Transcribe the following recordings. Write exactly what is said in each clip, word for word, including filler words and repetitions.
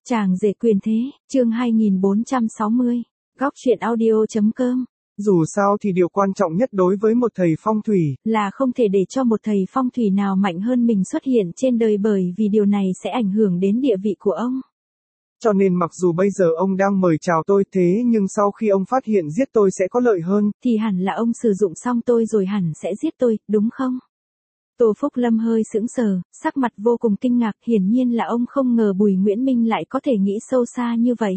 Chàng rể quyền thế, chương hai nghìn bốn trăm sáu mươi, góc truyện audio chấm com. Dù sao thì điều quan trọng nhất đối với một thầy phong thủy là không thể để cho một thầy phong thủy nào mạnh hơn mình xuất hiện trên đời, bởi vì điều này sẽ ảnh hưởng đến địa vị của ông. Cho nên mặc dù bây giờ ông đang mời chào tôi thế nhưng sau khi ông phát hiện giết tôi sẽ có lợi hơn, thì hẳn là ông sử dụng xong tôi rồi hẳn sẽ giết tôi, đúng không? Tô Phúc Lâm hơi sững sờ, sắc mặt vô cùng kinh ngạc, hiển nhiên là ông không ngờ Bùi Nguyễn Minh lại có thể nghĩ sâu xa như vậy.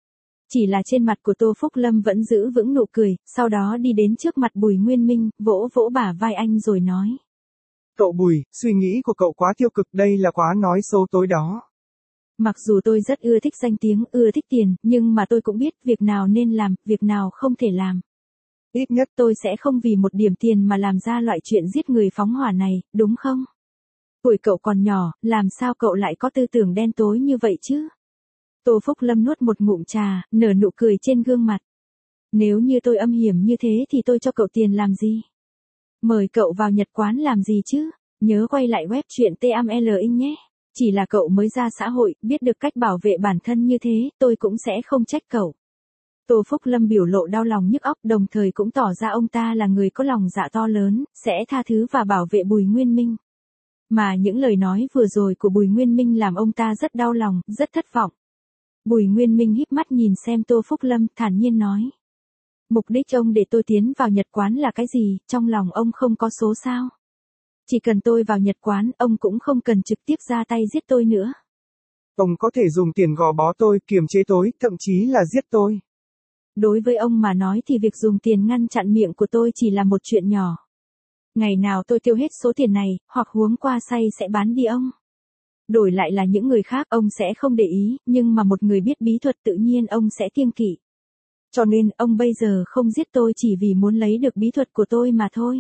Chỉ là trên mặt của Tô Phúc Lâm vẫn giữ vững nụ cười, sau đó đi đến trước mặt Bùi Nguyên Minh, vỗ vỗ bả vai anh rồi nói. Cậu Bùi, suy nghĩ của cậu quá tiêu cực, đây là quá nói xấu tối đó. Mặc dù tôi rất ưa thích danh tiếng, ưa thích tiền, nhưng mà tôi cũng biết việc nào nên làm, việc nào không thể làm. Ít nhất tôi sẽ không vì một điểm tiền mà làm ra loại chuyện giết người phóng hỏa này, đúng không? Tuổi cậu còn nhỏ, làm sao cậu lại có tư tưởng đen tối như vậy chứ? Tô Phúc Lâm nuốt một ngụm trà, nở nụ cười trên gương mặt. Nếu như tôi âm hiểm như thế thì tôi cho cậu tiền làm gì? Mời cậu vào Nhật quán làm gì chứ? Nhớ quay lại web truyện tê em lờ in nhé. Chỉ là cậu mới ra xã hội, biết được cách bảo vệ bản thân như thế, tôi cũng sẽ không trách cậu. Tô Phúc Lâm biểu lộ đau lòng nhức óc, đồng thời cũng tỏ ra ông ta là người có lòng dạ to lớn, sẽ tha thứ và bảo vệ Bùi Nguyên Minh. Mà những lời nói vừa rồi của Bùi Nguyên Minh làm ông ta rất đau lòng, rất thất vọng. Bùi Nguyên Minh híp mắt nhìn xem Tô Phúc Lâm, thản nhiên nói. Mục đích ông để tôi tiến vào Nhật quán là cái gì, trong lòng ông không có số sao? Chỉ cần tôi vào Nhật quán, ông cũng không cần trực tiếp ra tay giết tôi nữa. Ông có thể dùng tiền gò bó tôi, kiềm chế tôi, thậm chí là giết tôi. Đối với ông mà nói thì việc dùng tiền ngăn chặn miệng của tôi chỉ là một chuyện nhỏ. Ngày nào tôi tiêu hết số tiền này, hoặc huống qua say sẽ bán đi ông. Đổi lại là những người khác ông sẽ không để ý, nhưng mà một người biết bí thuật tự nhiên ông sẽ kiêng kỵ. Cho nên ông bây giờ không giết tôi chỉ vì muốn lấy được bí thuật của tôi mà thôi.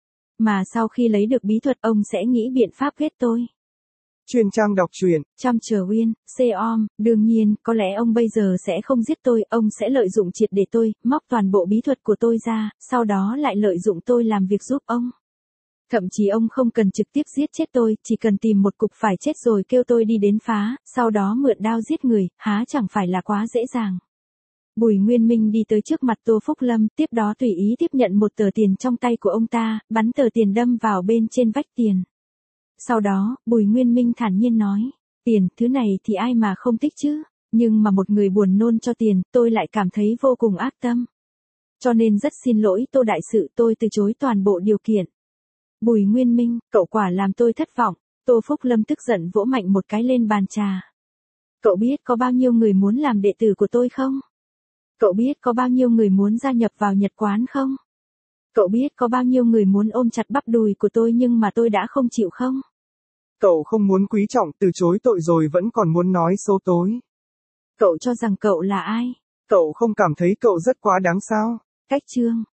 Mà sau khi lấy được bí thuật ông sẽ nghĩ biện pháp ghét tôi. Chuyên trang đọc truyện. Chăm chờ Win, C-om, đương nhiên, có lẽ ông bây giờ sẽ không giết tôi, ông sẽ lợi dụng triệt để tôi, móc toàn bộ bí thuật của tôi ra, sau đó lại lợi dụng tôi làm việc giúp ông. Thậm chí ông không cần trực tiếp giết chết tôi, chỉ cần tìm một cục phải chết rồi kêu tôi đi đến phá, sau đó mượn đao giết người, há chẳng phải là quá dễ dàng. Bùi Nguyên Minh đi tới trước mặt Tô Phúc Lâm, tiếp đó tùy ý tiếp nhận một tờ tiền trong tay của ông ta, bắn tờ tiền đâm vào bên trên vách tiền. Sau đó, Bùi Nguyên Minh thản nhiên nói, tiền, thứ này thì ai mà không thích chứ, nhưng mà một người buồn nôn cho tiền, tôi lại cảm thấy vô cùng ác tâm. Cho nên rất xin lỗi Tô Đại Sự, tôi từ chối toàn bộ điều kiện. Bùi Nguyên Minh, cậu quả làm tôi thất vọng. Tô Phúc Lâm tức giận vỗ mạnh một cái lên bàn trà. Cậu biết có bao nhiêu người muốn làm đệ tử của tôi không? Cậu biết có bao nhiêu người muốn gia nhập vào Nhật quán không? Cậu biết có bao nhiêu người muốn ôm chặt bắp đùi của tôi nhưng mà tôi đã không chịu không? Cậu không muốn quý trọng, từ chối tội rồi vẫn còn muốn nói xấu tối. Cậu cho rằng cậu là ai? Cậu không cảm thấy cậu rất quá đáng sao? Cách chương.